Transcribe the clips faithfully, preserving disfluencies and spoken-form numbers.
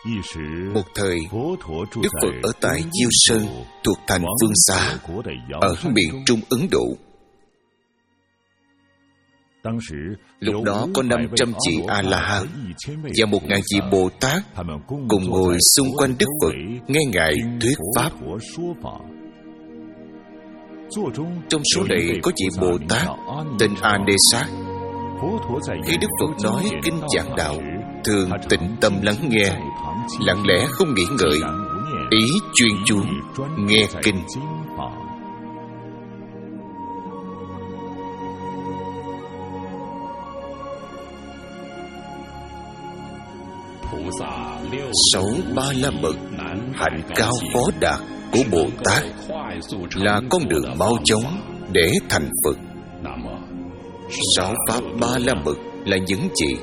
Một thời, Đức Phật ở tại Diêu Sơn thuộc thành Phương Xá ở miền Trung Ấn Độ. Lúc đó có năm trăm vị A-la-hán và một ngàn vị Bồ Tát cùng ngồi xung quanh Đức Phật nghe Ngài thuyết Pháp. Trong số này có vị Bồ Tát tên A-nê-sát. Khi Đức Phật nói kinh giảng đạo, thường tĩnh tâm lắng nghe, lặng lẽ không nghĩ ngợi, ý chuyên chú nghe kinh. Sáu ba la mật, hạnh cao khó đạt của Bồ Tát là con đường mau chóng để thành Phật. Sáu pháp ba la mật là những gì?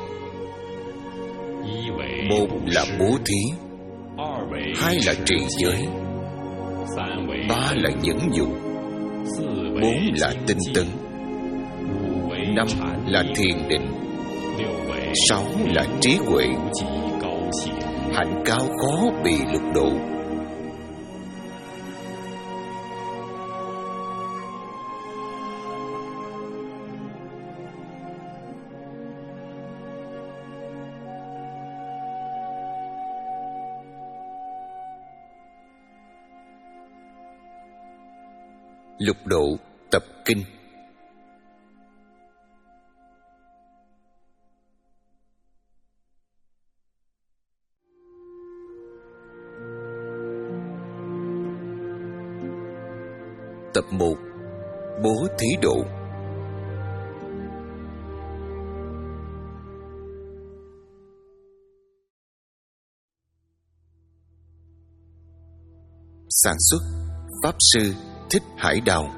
Một là bố thí, hai là trì giới, ba là nhẫn nhục, bốn là tinh tấn, năm là thiền định, sáu là trí huệ. Hạnh cao khó bị lục độ. Lục độ tập kinh. Tập một. Bố thí độ. Sản xuất Pháp Sư Thích Hải Đào.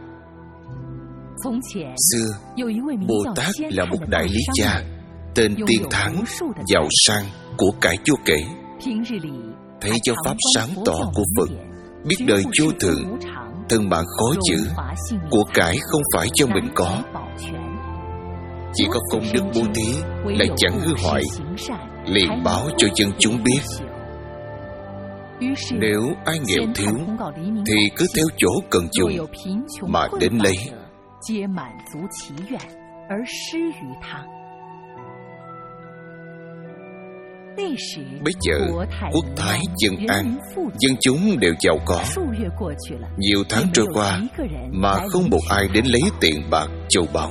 Xưa, Bồ Tát là một đại lý gia tên Tiên Thắng, giàu sang, của cải vô kể. Thấy giáo pháp sáng tỏ của Phật, biết đời vô thường, thân mạng khó giữ, của cải không phải cho mình có, chỉ có công đức bố thí lại chẳng hư hoại, liền báo cho dân chúng biết. Nếu ai nghèo thiếu thì cứ theo chỗ cần dùng mà đến lấy. Bây giờ quốc thái dân an, dân chúng đều giàu có. Nhiều tháng trôi qua mà không một ai đến lấy tiền bạc châu báu.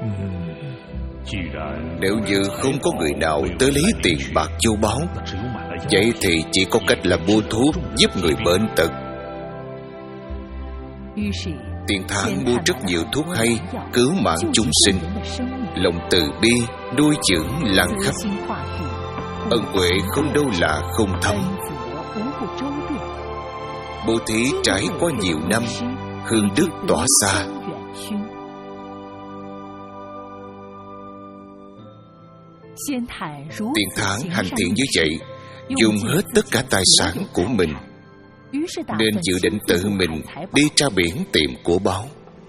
Nếu như không có người nào tới lấy tiền bạc châu báu, vậy thì chỉ có cách là mua thuốc giúp người bệnh tật. Tiên Thắng mua rất nhiều thuốc hay cứu mạng chúng sinh, lòng từ bi nuôi dưỡng lan khắp. Ân huệ không đâu là không thâm. Bố thí trải qua nhiều năm, hương đức tỏa xa. Tiên Thắng hành thiện như vậy, dùng hết tất cả tài sản của mình, nên dự định tự mình đi ra biển tìm của báu.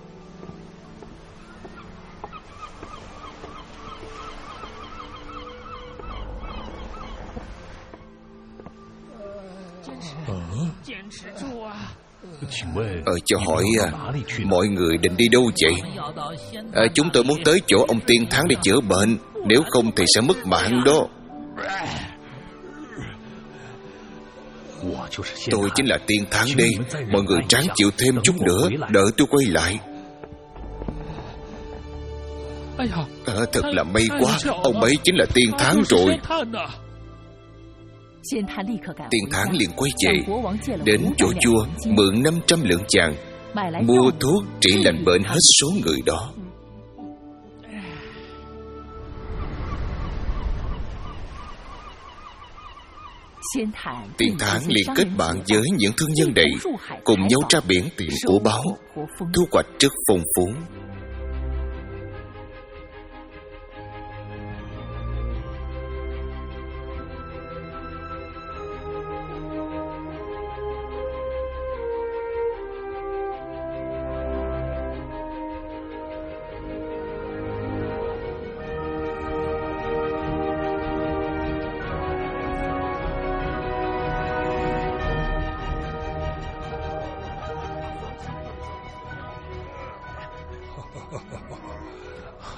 Ờ, cho hỏi à, mọi người định đi đâu vậy? À, chúng tôi muốn tới chỗ ông Tiên Thắng để chữa bệnh, nếu không thì sẽ mất mạng đó. Tôi chính là Tiên Thắng đây, mọi người ráng chịu thêm chút nữa, đợi tôi quay lại. À, thật là may quá, ông ấy chính là Tiên Thắng rồi. Tiên Thắng liền quay về, đến chỗ vua mượn năm trăm lượng vàng, mua thuốc trị lành bệnh hết số người đó. Tiên Thắng liền kết bạn với những thương nhân này, cùng nhau ra biển tìm của báu, thu hoạch rất phong phú.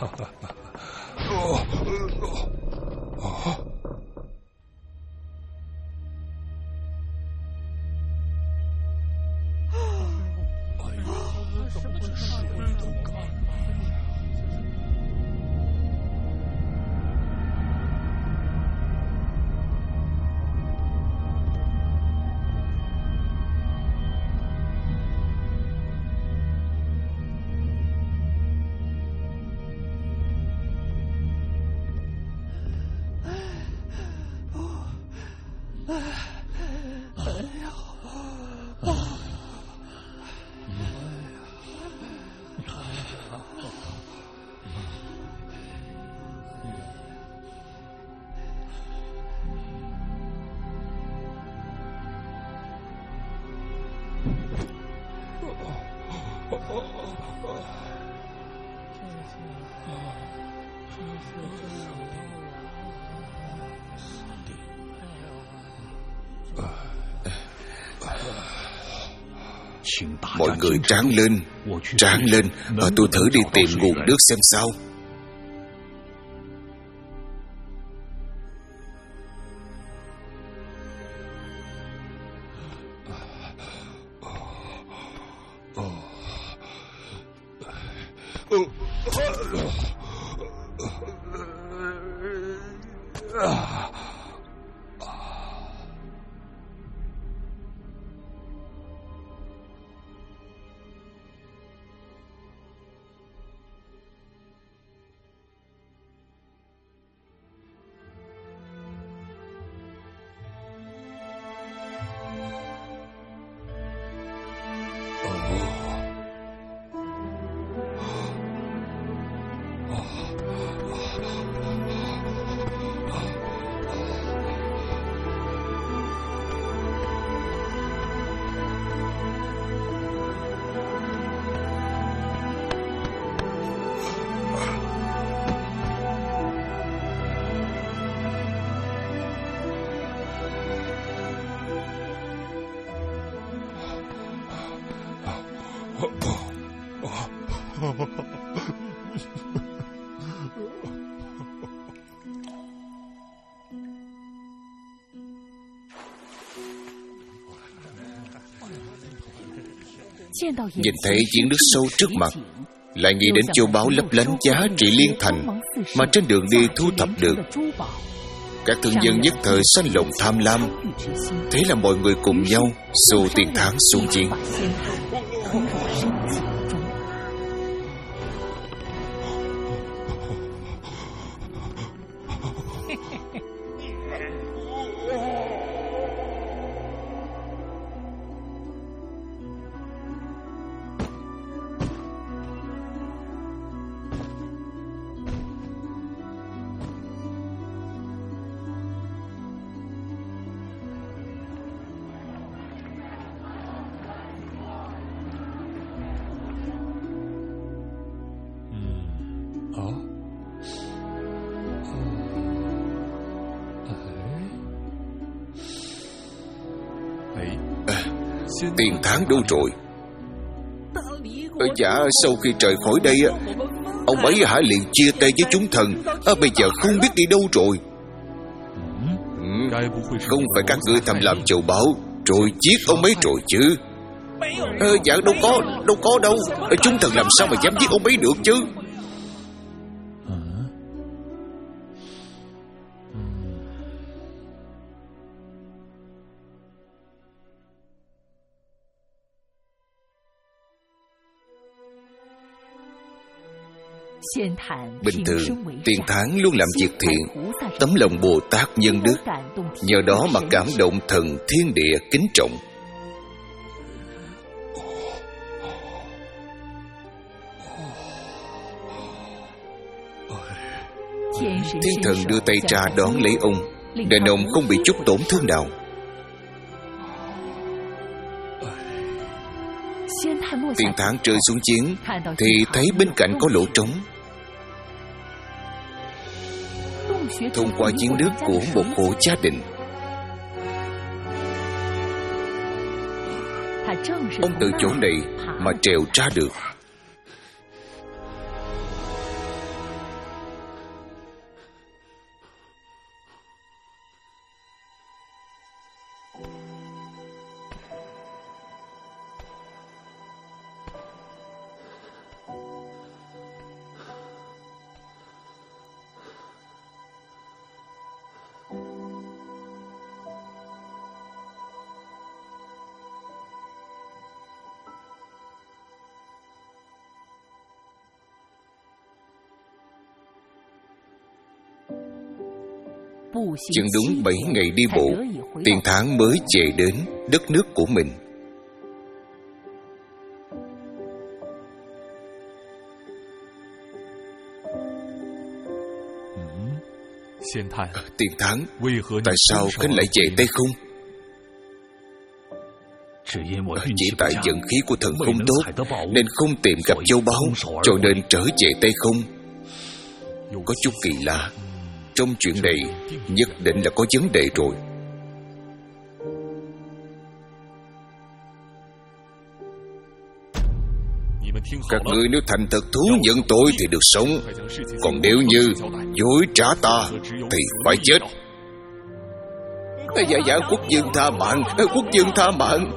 Mọi người tráng lên, tráng lên, và tôi thử đi tìm nguồn nước xem sao. Nhìn thấy giếng nước sâu trước mặt, lại nghĩ đến châu báu lấp lánh giá trị liên thành mà trên đường đi thu thập được. Các thương nhân nhất thời sanh lòng tham lam, thế là mọi người cùng nhau xô tiền tháng xuống giếng. Tiền tháng đâu rồi? Dạ sau khi trời khỏi đây, ông ấy hả liền chia tay với chúng thần. À, bây giờ không biết đi đâu rồi. ừ, Không phải các ngươi thầm làm chầu báo rồi giết ông ấy rồi chứ? à, Dạ đâu có, đâu có đâu. Chúng thần làm sao mà dám giết ông ấy được chứ? Bình thường, Tiền Tháng luôn làm việc thiện, tấm lòng Bồ Tát nhân đức, nhờ đó mà cảm động thần thiên địa kính trọng. Thiên thần đưa tay ra đón lấy ông, đền ông không bị chút tổn thương nào. Tiền Tháng rơi xuống giếng thì thấy bên cạnh có lỗ trống. Thông qua giếng nước của một hộ gia đình, ông từ chỗ này mà trèo ra được. chừng đúng bảy ngày đi bộ, Tiền Thắng mới về đến đất nước của mình. Tiền Thắng, tại sao Khánh lại về Tây Khung? Chỉ tại vận khí của thần không tốt nên không tìm gặp châu báu, cho nên trở về Tây Khung. Có chút kỳ lạ. Trong chuyện này nhất định là có vấn đề rồi. Các ngươi nếu thành thật thú nhận tội thì được sống, còn nếu như dối trá ta thì phải chết. Dạ dạ, quốc vương tha mạng, quốc vương tha mạng.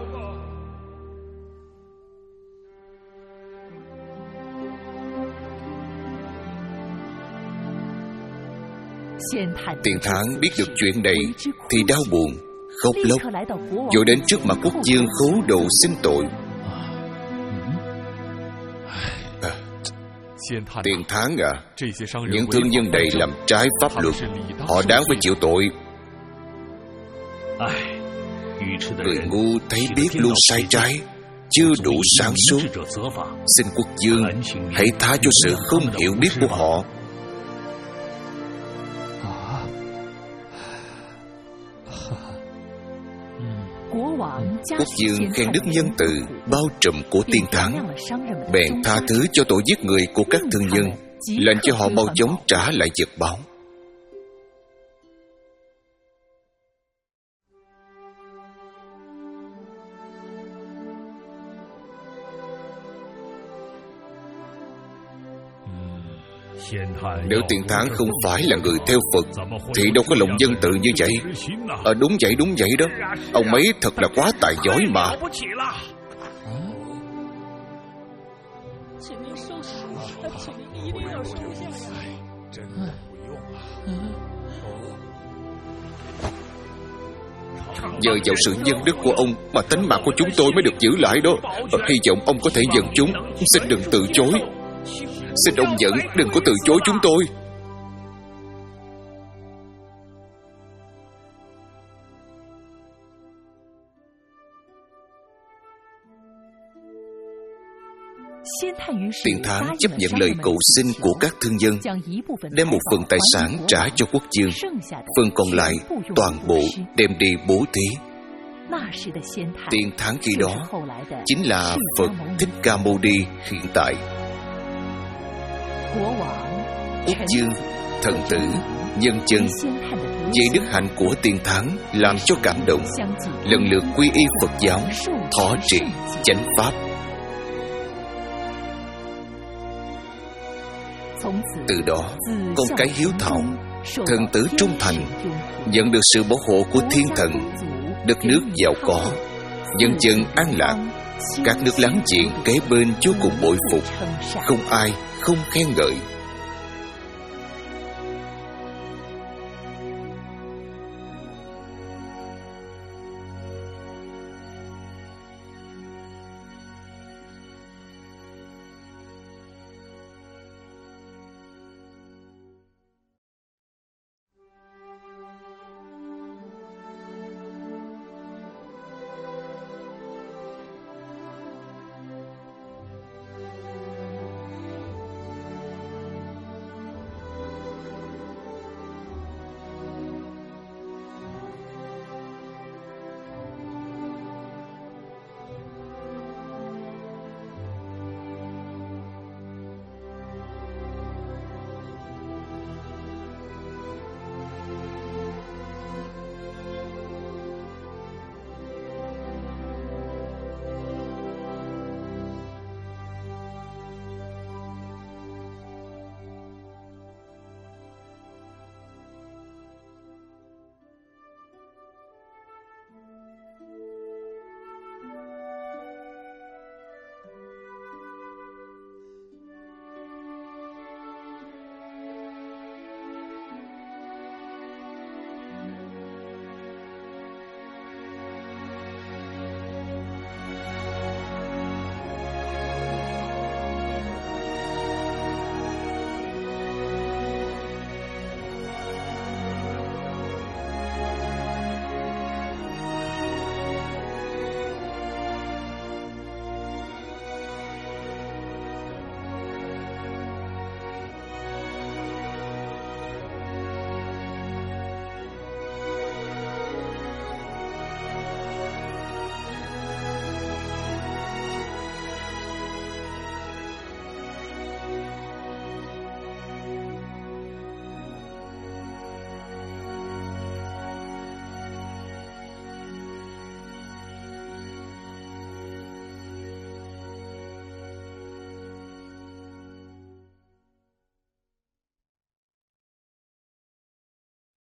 Tiền Thắng biết được chuyện này thì đau buồn, khóc lóc, vội đến trước mặt quốc vương khấu đầu xin tội. À, Tiền Thắng à, những thương nhân này làm trái pháp luật, họ đáng phải chịu tội. Người ngu thấy biết luôn sai trái, chưa đủ sáng suốt. Xin quốc vương hãy tha cho sự không hiểu biết của họ. Quốc vương khen đức nhân từ bao trùm của Tiền Thắng, bèn tha thứ cho tội giết người của các thương nhân, lệnh cho họ mau chóng trả lại vật báu. Nếu Tiền Thắng không phải là người theo Phật thì đâu có lòng nhân từ như vậy. Ờ đúng vậy đúng vậy đó. Ông ấy thật là quá tài giỏi mà. Nhờ vào sự nhân đức của ông mà tính mạng của chúng tôi mới được giữ lại đó. Ờ, hy vọng ông có thể giận chúng. Xin đừng từ chối. Xin ông giận, đừng có từ chối chúng tôi. Tiền Thắng chấp nhận lời cầu xin của các thương nhân, đem một phần tài sản trả cho quốc vương, phần còn lại toàn bộ đem đi bố thí. Tiền Thắng khi đó chính là Phật Thích Ca Mâu Ni hiện tại. Quốc vương, thần tử, nhân dân vì đức hạnh của Tiền Thắng làm cho cảm động, lần lượt quy y Phật giáo, thọ trì chánh pháp. Từ đó, con cái hiếu thảo, thần tử trung thành, nhận được sự bảo hộ của thiên thần, đất nước giàu có, nhân dân an lạc, các nước láng giềng kế bên vô cùng bội phục, không ai không khen ngợi.